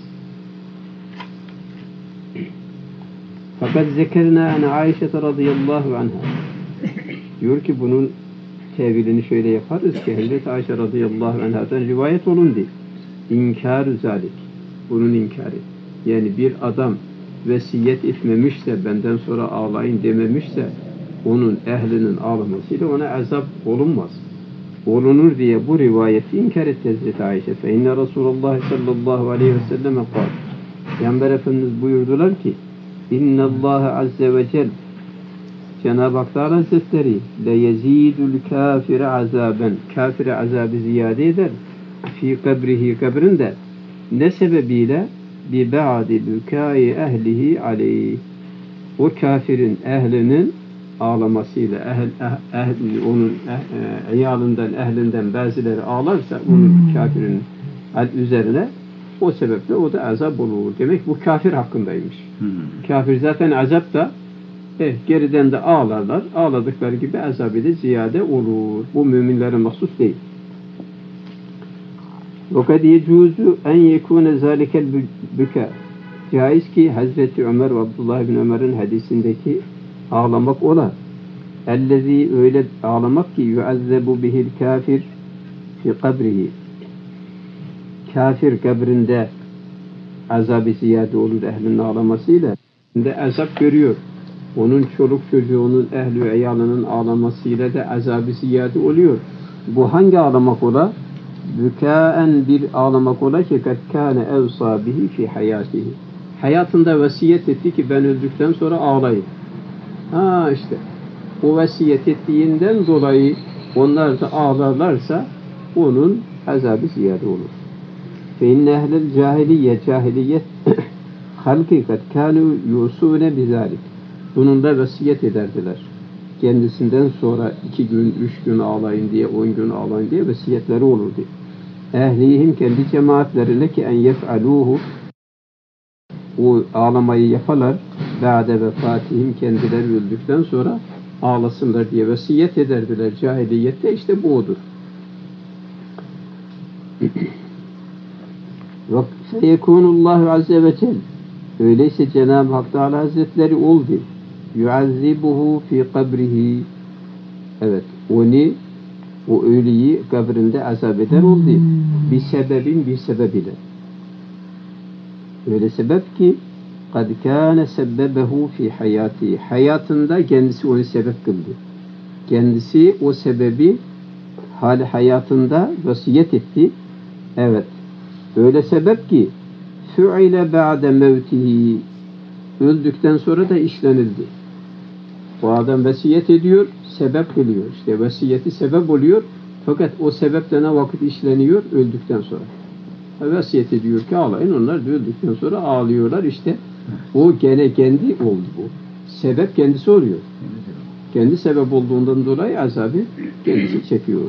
Fakat zekerna ene Ayşe radıyallahu anha. Diyor ki bunun tevilini şöyle yaparız ki Hazreti Ayşe radıyallahu anha'dan rivayet olundu. İnkar-ı zalik. Bunun inkarı. Yani bir adam vesiyet etmemişse, benden sonra ağlayın dememişse, onun ehlinin ağlamasıyla ona azap olunmaz. Olunur diye bu rivayeti inkar etti Hazreti Ayşe. Fe inne Resulullah sallallahu aleyhi ve selleme kâl. Peygamber Efendimiz buyurdular ki İnne Allah azze ve cel, Cenab-ı Hak Teala Hazretleri le yezidul kafire azaben, kafire azabı ziyade eder fi kabrihi, kabrinde, ne sebebiyle? Bi ba'di bükâi ehlihi aleyh, o kafirin ehlinin ağlamasıyla, onun iyalından, ehlinden bazıları ağlarsa onun kafirin üzerine, o sebeple o da azap olur. Demek bu kafir hakkındaymış. Kafir zaten azap da geriden de ağlarlar. Ağladıkları gibi azabı da ziyade olur. Bu müminlere mahsus değil. وَقَدْ يَجُوزُ اَنْ يَكُونَ ذَٰلِكَ الْبُكَى. caiz ki Hazreti Ömer ve Abdullah bin Ömer'in hadisindeki ağlamak ola. Ellezî öyle ağlamak ki yuazzebu bihil kafir fi kabrihi. Kafir kabrinde azab-ı ziyade olur ehlinin ağlamasıyla. De azap görüyor. Onun çoluk çocuğunun, ehli eyalının ağlamasıyla da azab-ı ziyade oluyor. Bu hangi ağlamak ola? Bükaen bir ağlamak ola ki kad kâne evsâ bihi fi hayâtihi. Hayatında vasiyet etti ki ben öldükten sonra ağlayın. Ha işte o vasiyet ettiğinden dolayı onlar da ağlarlarsa onun azabı ziyade olur. Fe inne ehlel cahiliyet halki kad kânû yusûne bizâlik. Bununla vasiyet ederdiler. Kendisinden sonra 2 gün, 3 gün ağlayın diye, 10 gün ağlayın diye vasiyetleri olurdu. Ehlihim kendi cemaatlerine ki en yef'alûhu o ağlamayı yaparlar. Ba'de vefatihim kendileri öldükten sonra ağlasınlar diye vasiyet ederdiler. Cahiliyette işte bu odur. Ve feyekunullahu azze ve celle. Öyleyse Cenab-ı Hak Teala Hazretleri oldu. Yuazzibuhu fi kabrihi. Evet, onu, o ölüyü kabrinde azap eder oldu. Bir sebep ile. Öyle sebep ki kad kâne sebbebehu fi hayati. Hayatında kendisi onu sebep kıldı. Kendisi o sebebi hali hayatında vasiyet etti. Evet. Öyle sebep ki fu'ile ba'de mevtihi. Öldükten sonra da işlenildi. O adam vasiyet ediyor, sebep kılıyor. İşte vasiyeti sebep oluyor. Fakat o sebepte ne vakit işleniyor? Öldükten sonra. Vasiyet ediyor ki ağlayın. Onlar da öldükten sonra ağlıyorlar. İşte o gene kendi oldu bu. Sebep kendisi oluyor. Kendi sebep olduğundan dolayı azabı kendisi çekiyor.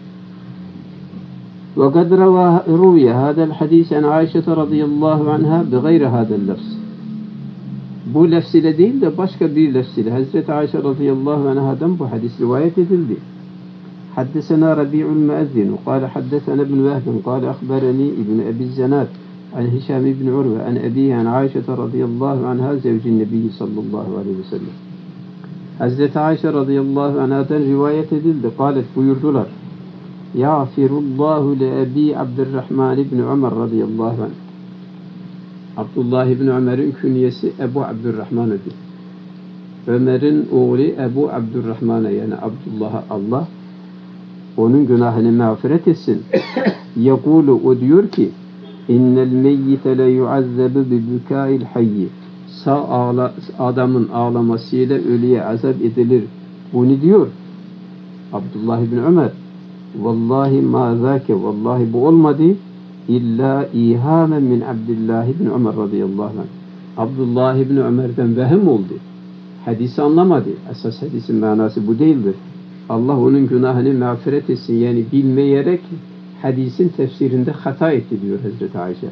وَقَدْ رُوِيَ هَذَا الْحَدِيثَ عَنْ عَائِشَةَ رَضِيَ اللّٰهُ عَنْهَا بِغَيْرِ هَذَا اللَّفْزِ. Bu lefz ile değil de başka bir lefz ile Hazreti Ayşe radıyallahu anhadan bu hadis rivayet edildi. حدثنا ربيع المؤذن قال حدثنا ابن وهب قال أخبرني ابن أبي الزناد عن هشام بن عروة عن أبيه عن عائشة رضي الله عنها زوج النبي صلى الله عليه وسلم. Hazreti Ayşe radıyallahu anhadan rivayet edildi. Kalet buyurdular. Yağfirullahu le Ebi Abdurrahman ibn Ömer radıyallahu anh. Abdullah ibn Ömer'in künyesi Ebu Abdurrahman'ıdır. Ömer'in oğlu Ebu Abdurrahman'a yani Abdullah'a Allah onun günahını mağfiret etsin. Yekulu o diyor ki innel meyyite le yuazzebu bi bükâil hayyi. Adamın ağlamasıyla ölüye azap edilir. Bunu diyor Abdullah ibn Ömer. Vallahi ma zâke vallahi bu olmadı illa ihamen min Abdullah ibn Ömer radıyallahu anh. Abdullah ibn Ömer'den vehim oldu. Hadisi anlamadı. Esas hadisin manası bu değildir. Allah onun günahını mağfiret etsin. Yani bilmeyerek hadisin tefsirinde hata etti diyor Hazreti Ayşe.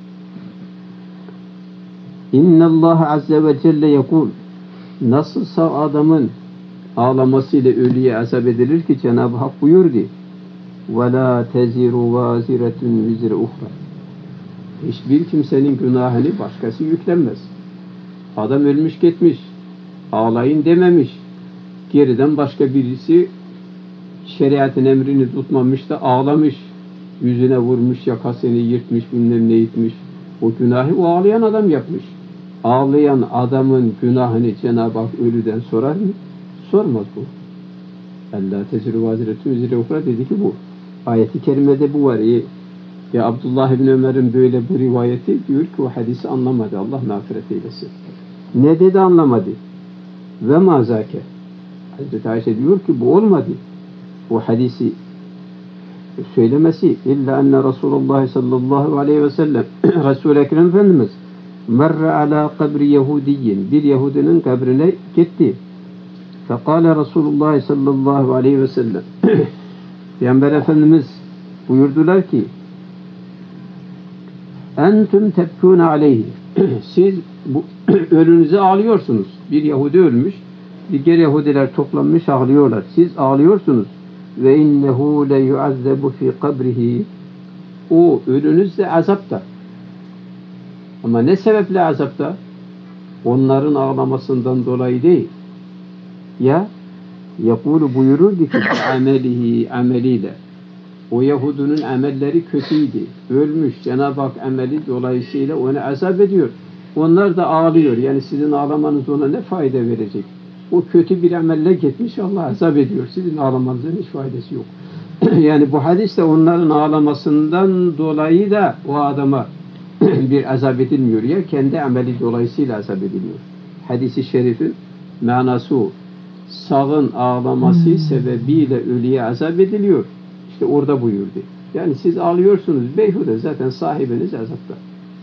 İnne Allah azze ve celle yekul. Nasılsa adamın ağlamasıyla ölüye azap edilir ki Cenab-ı Hak buyurdu. وَلَا تَزِرُ وَازِرَةٌ وِزْرَ اُخْرَى. Hiçbir kimsenin günahını başkası yüklenmez. Adam ölmüş gitmiş. Ağlayın dememiş. Geriden başka birisi şeriatın emrini tutmamış da ağlamış. Yüzüne vurmuş, yakasını yırtmış, bilmem ne etmiş. O günahı o ağlayan adam yapmış. Ağlayan adamın günahını Cenab-ı Hak ölüden sorar mı? Sormaz bu. اَلَّا تَزِرُ وَازِرَةٌ وِزْرَ اُخْرَى dedi ki bu. Ayeti kerimede bu var. Ya Abdullah ibn Ömer'in böyle bu rivayeti diyor ki o hadisi anlamadı. Allah mağfiret eylesin. Ne dedi anlamadı? Ve mazake. Hazreti Ayşe diyor ki bu olmadı. O hadisi söylemesi illa enne Resulullah sallallahu aleyhi ve sellem Resul-i Ekrem Efendimiz merre ala kabri Yahudiyin bir Yahudinin kabrine gitti. Fekale Resulullah sallallahu aleyhi ve sellem Peygamber Efendimiz buyurdular ki entüm tebkûne aleyhi siz bu ölünüze ağlıyorsunuz. Bir Yahudi ölmüş. Diğer Yahudiler toplanmış ağlıyorlar. Siz ağlıyorsunuz. Ve innehu le yuazzebu fi kabrihi. O ölünüz de azapta. Ama ne sebeple azapta? Onların ağlamasından dolayı değil. Ya yakulu buyururdu ki ameliyle. O Yahudunun amelleri kötüydü. Ölmüş. Cenab-ı Hak ameli dolayısıyla onu azap ediyor. Onlar da ağlıyor. Yani sizin ağlamanız ona ne fayda verecek? O kötü bir amelle gitmiş, Allah azap ediyor. Sizin ağlamanızın hiç faydası yok. Yani bu hadiste onların ağlamasından dolayı da o adama bir azap edilmiyor ya, kendi ameli dolayısıyla azap ediliyor. Hadis-i şerifin manası o. Sağın ağlaması sebebiyle ölüye azap ediliyor. İşte orada buyurdu. Yani siz ağlıyorsunuz beyhude, zaten sahibiniz azapta.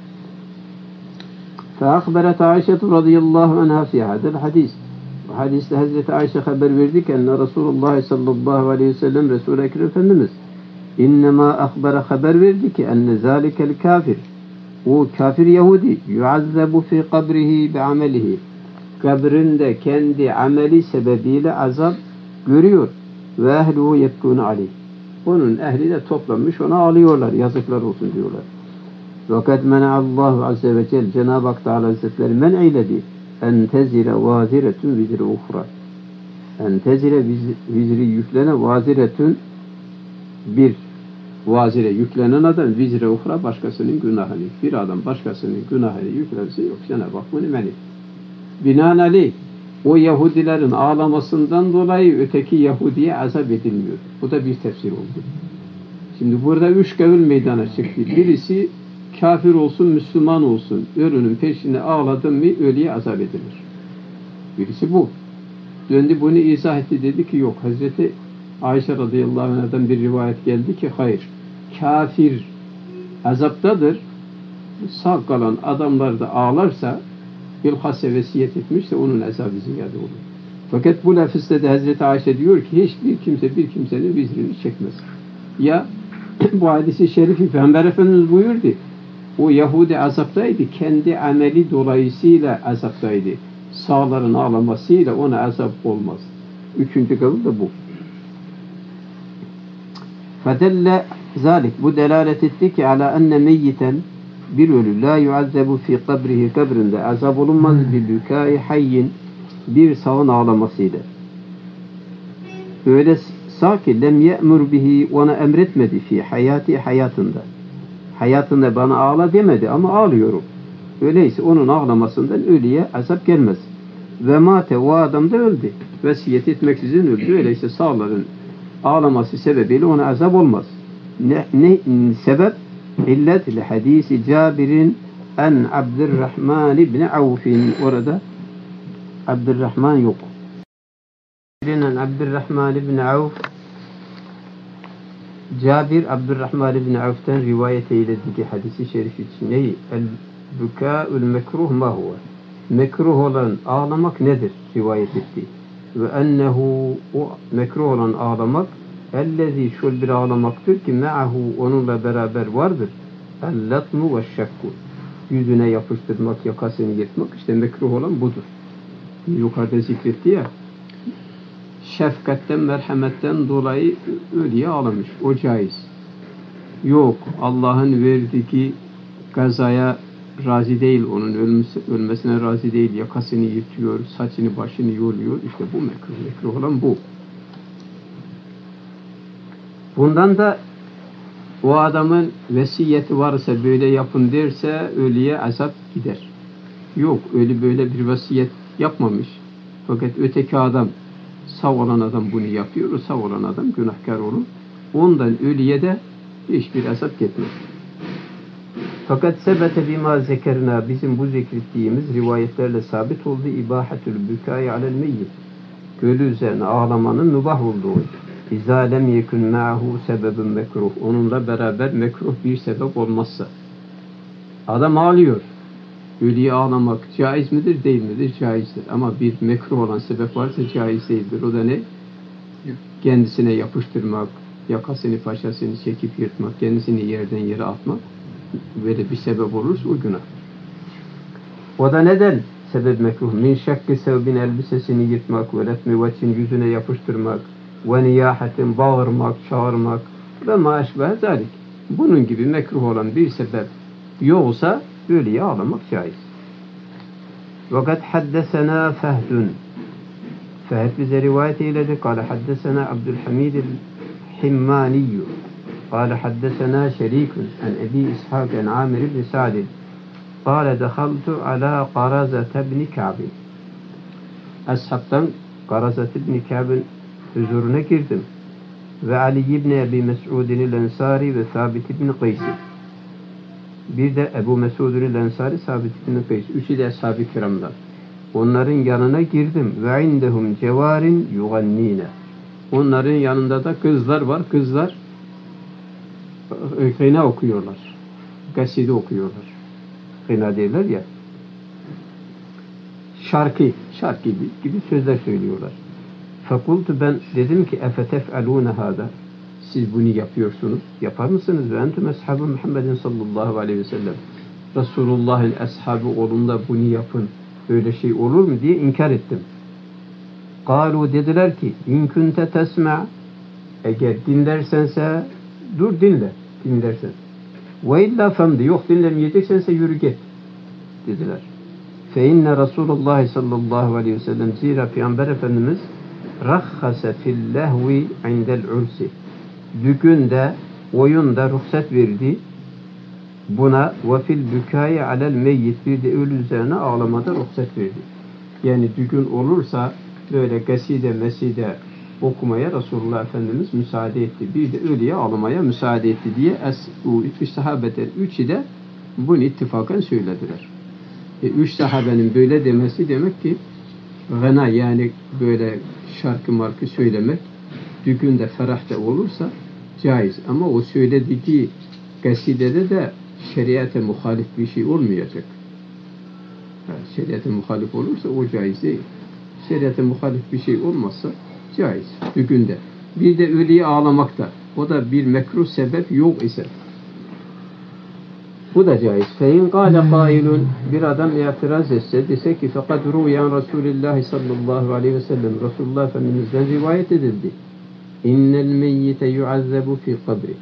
فَاَخْبَرَتْ عَيْشَةُ رَضِيَ اللّٰهُ عَنْهَا فِي هَذَا الْحَدِيثِ Bu hadiste Hazreti Ayşe haber verdi ki enne Resulullah sallallahu aleyhi ve sellem Resul-i Ekrem Efendimiz innema akbara haber verdi ki enne zâlikel kafir o kafir Yahudi yuazzabu fi kabrihi bi amelihi kabrinde kendi ameli sebebiyle azap görüyor ve ehluhu yebkûne aleyh onun ehli de toplanmış ona ağlıyorlar, yazıklar olsun diyorlar. Fakat mena'allahu azze ve celle Cenab-ı Hak Teala Hazretleri men eyledi en tezire vaziretun vizri uhra en tezire vizri yüklene vaziretun bir vazire yüklenen adam vizre uhra başkasının günahını bir adam başkasının günahını yüklerse yok Cenab-ı Hak bunu men etti. Binaenaleyh o Yahudilerin ağlamasından dolayı öteki Yahudiye azap edilmiyor. Bu da bir tefsir oldu. Şimdi burada 3 kavil meydana çıktı. Birisi kafir olsun, Müslüman olsun. Ölünün peşine ağladı mı ölüye azap edilir. Birisi bu. Döndü bunu izah etti. Dedi ki yok. Hazreti Ayşe radıyallahu anh'dan bir rivayet geldi ki hayır. Kafir azaptadır. Sağ kalan adamlar da ağlarsa bilhassa vesiyet etmişse onun azabı ziyade olur. Fakat bu lafızda da Hazreti Ayşe diyor ki hiçbir kimse bir kimsenin vizrini çekmez. Ya bu hadisi şerifi Peygamber Efendimiz buyurdu. O Yahudi azaptaydı. Kendi ameli dolayısıyla azaptaydı. Sağların ağlamasıyla ona azap olmaz. Üçüncü kavul da bu. Fedelle zalik. Bu delalet etti ki ala enne meyyiten bir ölü la yuazzebu fi kabrihi kabrinde azap olunmaz bir bükâi hayyin bir sağın ağlamasıyla. Öyle sağ ki lem ye'mur bihi ona emretmedi fi hayatında. Hayatında bana ağla demedi ama ağlıyorum. Öyleyse onun ağlamasından ölüye azap gelmez. Ve mate o adam da öldü. Vesiyet etmeksizin öldü. Öyleyse sağların ağlaması sebebiyle ona azap olmaz. Ne sebep? İllet li hadisi Cabir'in en Abdurrahman ibn Avf'in orada Abdurrahman yok. En Abdurrahman ibn Avf Cabir Abdurrahman ibn Avf'ten rivayet eyledi ki hadisi şerif için neyi? El-bükâ'ül mekruh ma huve? Mekruh olan ağlamak nedir? Rivayet etti. Ve ennehu o mekruh olan ağlamak ellezî şöyle bir ağlamaktır ki me'ahu onunla beraber vardır. El-latmu ve şekku. Yüzüne yapıştırmak, yakasını yırtmak işte mekruh olan budur. Yukarıda zikretti ya. Şefkatten, merhametten dolayı ölüye ağlamış. O caiz. Yok. Allah'ın verdiği gazaya razı değil. Onun ölmesine razı değil. Yakasını yırtıyor, saçını başını yoluyor. İşte bu mekruh. Mekruh olan bu. Bundan da o adamın vesiyeti varsa böyle yapın derse ölüye azap gider. Yok. Ölü böyle bir vesiyet yapmamış. Fakat öteki adam sağ olan adam bunu yapıyor. O sağ olan adam günahkar olur. Ondan ölüye de hiçbir azap gitmez. Fakat sebete bima zekerna bizim bu zikrettiğimiz rivayetlerle sabit oldu. İbahatül bükâi alel meyyit. Ölü üzerine ağlamanın mübah olduğu. İzâ lem yekun ma'hu sebebun mekruh. Onunla beraber mekruh bir sebep olmazsa. Adam ağlıyor. Ölüye ağlamak caiz midir, değil midir? Caizdir. Ama bir mekruh olan sebep varsa caiz değildir. O da ne? Kendisine yapıştırmak, yakasını, paşasını çekip yırtmak, kendisini yerden yere atmak. Böyle bir sebep olursa o günah. O da neden? Sebep mekruh. Min şekki sevbin elbisesini yırtmak ve letmi veçin yüzüne yapıştırmak ve niyahetin bağırmak, çağırmak ve maaşbeh zalik. Bunun gibi mekruh olan bir sebep yoksa ölüye ağlamak caiz. Vakat haddesena Fehdun. Fehd bize rivayet eyledi. Kale haddesena Abdülhamid el-Himmaniyyü. Kale haddesena Şerikun en Ebi İshak en Amir ibn Sa'd. Kale dehaltu ala Qarazat ibn Ka'b. Ashabtan Qarazat ibn Ka'b'in huzuruna girdim. Ve Ali ibn Ebi Mes'udin el-Ensari ve Sabit ibn Qays. Bir de Ebu Mesud'un el-Ensari, Sabit ibn Qays. Üçü de ashab-ı kiramdan. Onların yanına girdim. Ve indehum cevarin yugannine. Onların yanında da kızlar var. Kızlar gına okuyorlar. Kaside okuyorlar. Gına derler ya. Şarkı gibi sözler söylüyorlar. Fakultu, ben dedim ki efetef'alûne hâdâ. Siz bunu yapıyorsunuz. Yapar mısınız? Ve entüm ashabı Muhammedin sallallahu aleyhi ve sellem. Resulullah'ın ashabı olun da bunu yapın. Öyle şey olur mu diye inkar ettim. Kâlu, dediler ki in kunte tesma', eğer dinlersense dur dinlersen. Ve illa femdi, yok dinlemeyeceksense yürü git dediler. Fe inne Resulullah sallallahu aleyhi ve sellem, zira Peygamber Efendimiz rahhase fil lehvi indel ursi, düğünde, oyunda ruhsat verdi buna, ve fil bükâye alel meyyit, bir de ölü üzerine ağlamada ruhsat verdi. Yani düğün olursa böyle kaside meside okumaya Resulullah Efendimiz müsaade etti. Bir de ölüye ağlamaya müsaade etti diye bu üç sahabeden üçü de bunu ittifakan söylediler. Üç sahabenin böyle demesi demek ki gına, yani böyle şarkı markı söylemek düğünde, ferahta olursa caiz. Ama o söylediği kasidede de şeriate muhalif bir şey olmayacak. Şeriate muhalif olursa o caiz değil. Şeriate muhalif bir şey olmazsa caiz düğünde. Bir de ölüye ağlamakta. O da bir mekruh sebep yok ise bu da caiz. Fein kâle kâilun, bir adam itiraz etse, dese ki fakat rûyan Resulullah sallallahu aleyhi ve sellem, Resulullah Efendimiz'den rivayet edildi. İnnel meyyite yuazzabu fi kabri.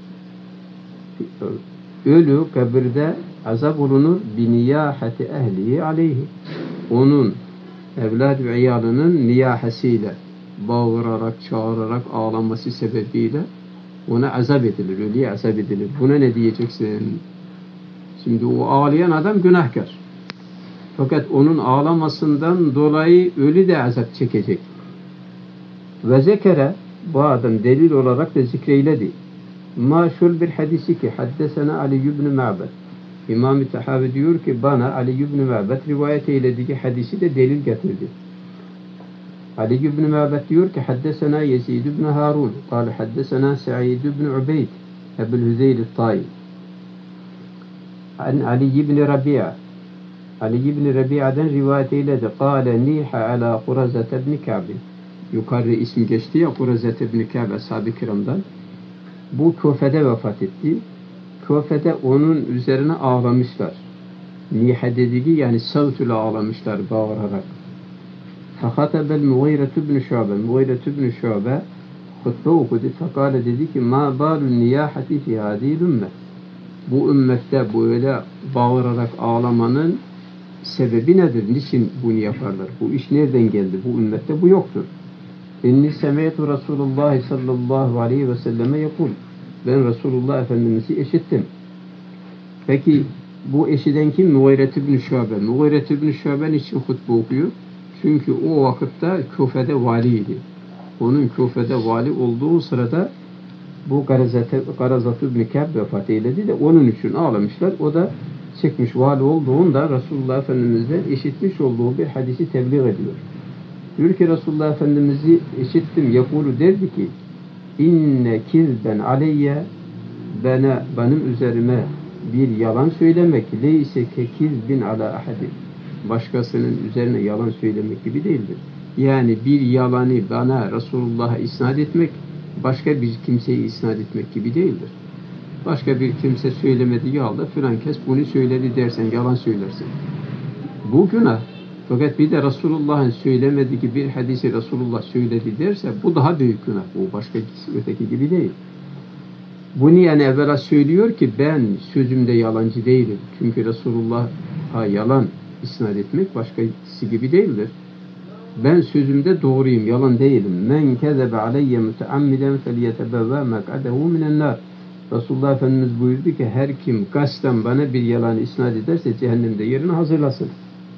Ölü kabirde azap olunur biniyahati ehlihi aleyhi. Onun evlad ve iyalının niyahesiyle, bağırarak, çağırarak, ağlaması sebebiyle ona azap edilir, ölüye azap edilir. Buna ne diyeceksin? Şimdi o ağlayan adam günahkar. Fakat onun ağlamasından dolayı ölü de azap çekecek. Ve zekere, bu adam delil olarak da zikreyledi. Maşul bir hadisi ki haddesena Ali ibn Ma'bad. İmam-ı Tahavi diyor ki bana Ali ibn Ma'bad rivayet eylediği hadisi de delil getirdi. Ali ibn Ma'bad diyor ki haddesena Yezid ibn Harun. Kâle haddesena Sa'id ibn Ubeyd Ebu'l-Huzeyl-i-Tayi. An Ali ibn Rabi'a. Ali ibn Rabi'a'dan rivayet eyledi. Kâle niha ala Kurazat ibn Ka'b. Yukarı ismi geçti ya, Kurazat ibn Ka'b ashab-ı kiramdan. Bu Küfe'de vefat etti. Küfe'de onun üzerine ağlamışlar. Niha dediği yani savtüle ağlamışlar, bağırarak. Fakatebel Mughire ibn Şu'be. Mughire ibn Şu'be hutbe okudu. Fakale dedi ki ma balun niyahati fi hadil ümmet. Bu ümmette böyle bağırarak ağlamanın sebebi nedir? Niçin bunu yaparlar? Bu iş nereden geldi? Bu ümmette bu yoktur. İnni semeytu Resulullah sallallahu aleyhi ve selleme yekul. Ben Resulullah Efendimiz'i işittim. Peki bu eşiden kim? Mughire ibn Şu'be. Mughire ibn Şu'be için hutbe okuyor? Çünkü o vakitte Küfe'de valiydi. Onun Küfe'de vali olduğu sırada bu Garazat ibn Ka'b vefat eyledi de onun için ağlamışlar. O da çıkmış vali olduğunda Resulullah Efendimiz'den işitmiş olduğu bir hadisi tebliğ ediyor. Diyor ki Resulullah Efendimiz'i işittim. Yakulu derdi ki inne kizben aleyye, benim üzerime bir yalan söylemek leyse ke kizbin ala ahadi, başkasının üzerine yalan söylemek gibi değildir. Yani bir yalanı bana Resulullah'a isnat etmek başka bir kimseyi isnat etmek gibi değildir. Başka bir kimse söylemediği halde filan kes bunu söyledi dersen yalan söylersin. Bu günah. Fakat bir de Resulullah'ın söylemediği bir hadisi Resulullah söyledi derse bu daha büyük günah. Bu başka öteki gibi değil. Bunu yani evvela söylüyor ki ben sözümde yalancı değilim. Çünkü Resulullah'a yalan isnat etmek başkası gibi değildir. Ben sözümde doğruyum, yalan değilim. Men kezebe aleyye müteammiden felyetebevve mek'adehu minen nar. Resulullah Efendimiz buyurdu ki her kim kasten bana bir yalan isnat ederse cehennemde yerini hazırlasın.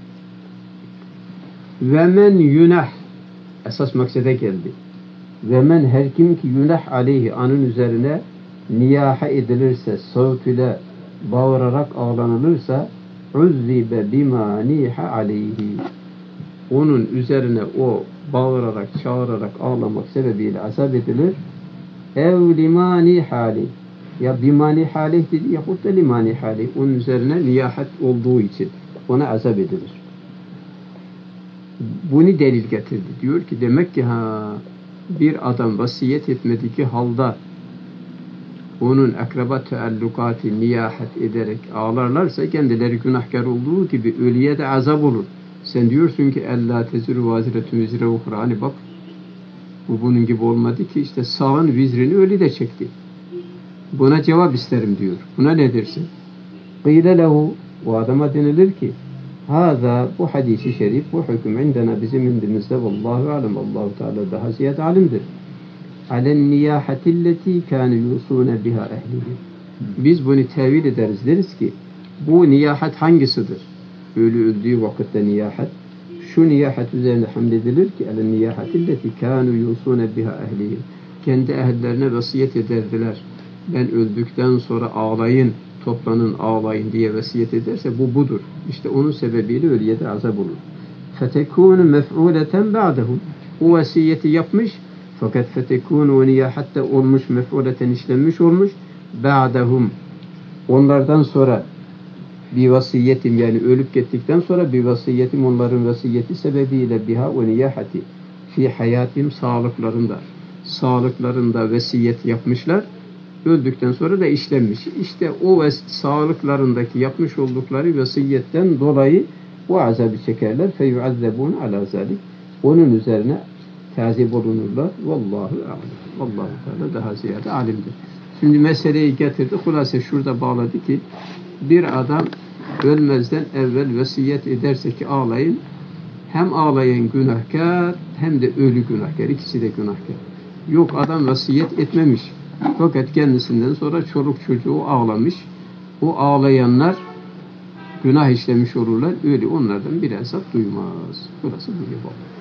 Ve men yunah, esas maksede geldi. Ve men her kim ki yunah aleyhi, anın üzerine niyaha edilirse, savt ile bağırarak ağlanılırsa, uzzibe bima niha aleyhi. Onun üzerine o bağırarak, çağırarak ağlamak sebebiyle azap edilir. Ev limani hali. Ya bimani halih dedi, yahut da limani halih. Onun üzerine niyahat olduğu için ona azap edilir. Bunu delil getirdi. Diyor ki demek ki bir adam vasiyet etmediği halda onun akraba teallukatı niyahat ederek ağlarlarsa kendileri günahkar olduğu gibi ölüye de azap olur. Sen diyorsun ki ella teziru vaziretun vizre uhra. Hani bak bu bunun gibi olmadı ki işte sağın vizrini ölü de çekti. Buna cevap isterim diyor. Buna ne dersin? Qîle lehu, o adama denilir ki haza, bu hadisi şerif, bu hüküm indena bizim indimizde vallahu alem, Allahu Teala daha ziyade alimdir. Alen niyahatilleti kâne yusûne biha ehlihi. Biz bunu tevil ederiz, deriz ki bu niyahat hangisidir? Ölü öldüğü vakitte niyahat. Şu niyahat üzerine hamledilir ki elen niyahatilleti kâne yusûne biha ehlihi. Kendi ehllerine vasiyet ederdiler. Ben öldükten sonra ağlayın, toplanın ağlayın diye vasiyet ederse bu budur. İşte onun sebebiyle ölüye de azap olur. فَتَكُونُ مَفْعُولَةً بَعْدَهُ. O vasiyeti yapmış fakat fetekûnü o niyahatta olmuş, mef'uleten işlenmiş olmuş. Ba'dahum, onlardan sonra bir vasiyetim, yani ölüp gittikten sonra bir vasiyetim, onların vasiyeti sebebiyle biha o niyahati fi hayatim, sağlıklarında vasiyet yapmışlar. Öldükten sonra da işlenmiş. İşte o sağlıklarındaki yapmış oldukları vasiyetten dolayı o azabı çekerler. Feyuazzebûn alâ zâlik. Onun üzerine tazip olunurlar. Vallahu a'lem. Vallahu Teala daha ziyade alimdir. Şimdi meseleyi getirdi. Hulasa şurada bağladı ki bir adam ölmezden evvel vasiyet ederse ki ağlayın. Hem ağlayan günahkar hem de ölü günahkar. İkisi de günahkar. Yok, adam vasiyet etmemiş. Fakat kendisinden sonra çoluk çocuğu ağlamış. O ağlayanlar günah işlemiş olurlar. Öyle onlardan bir hesap duymaz. Burası bu gibi.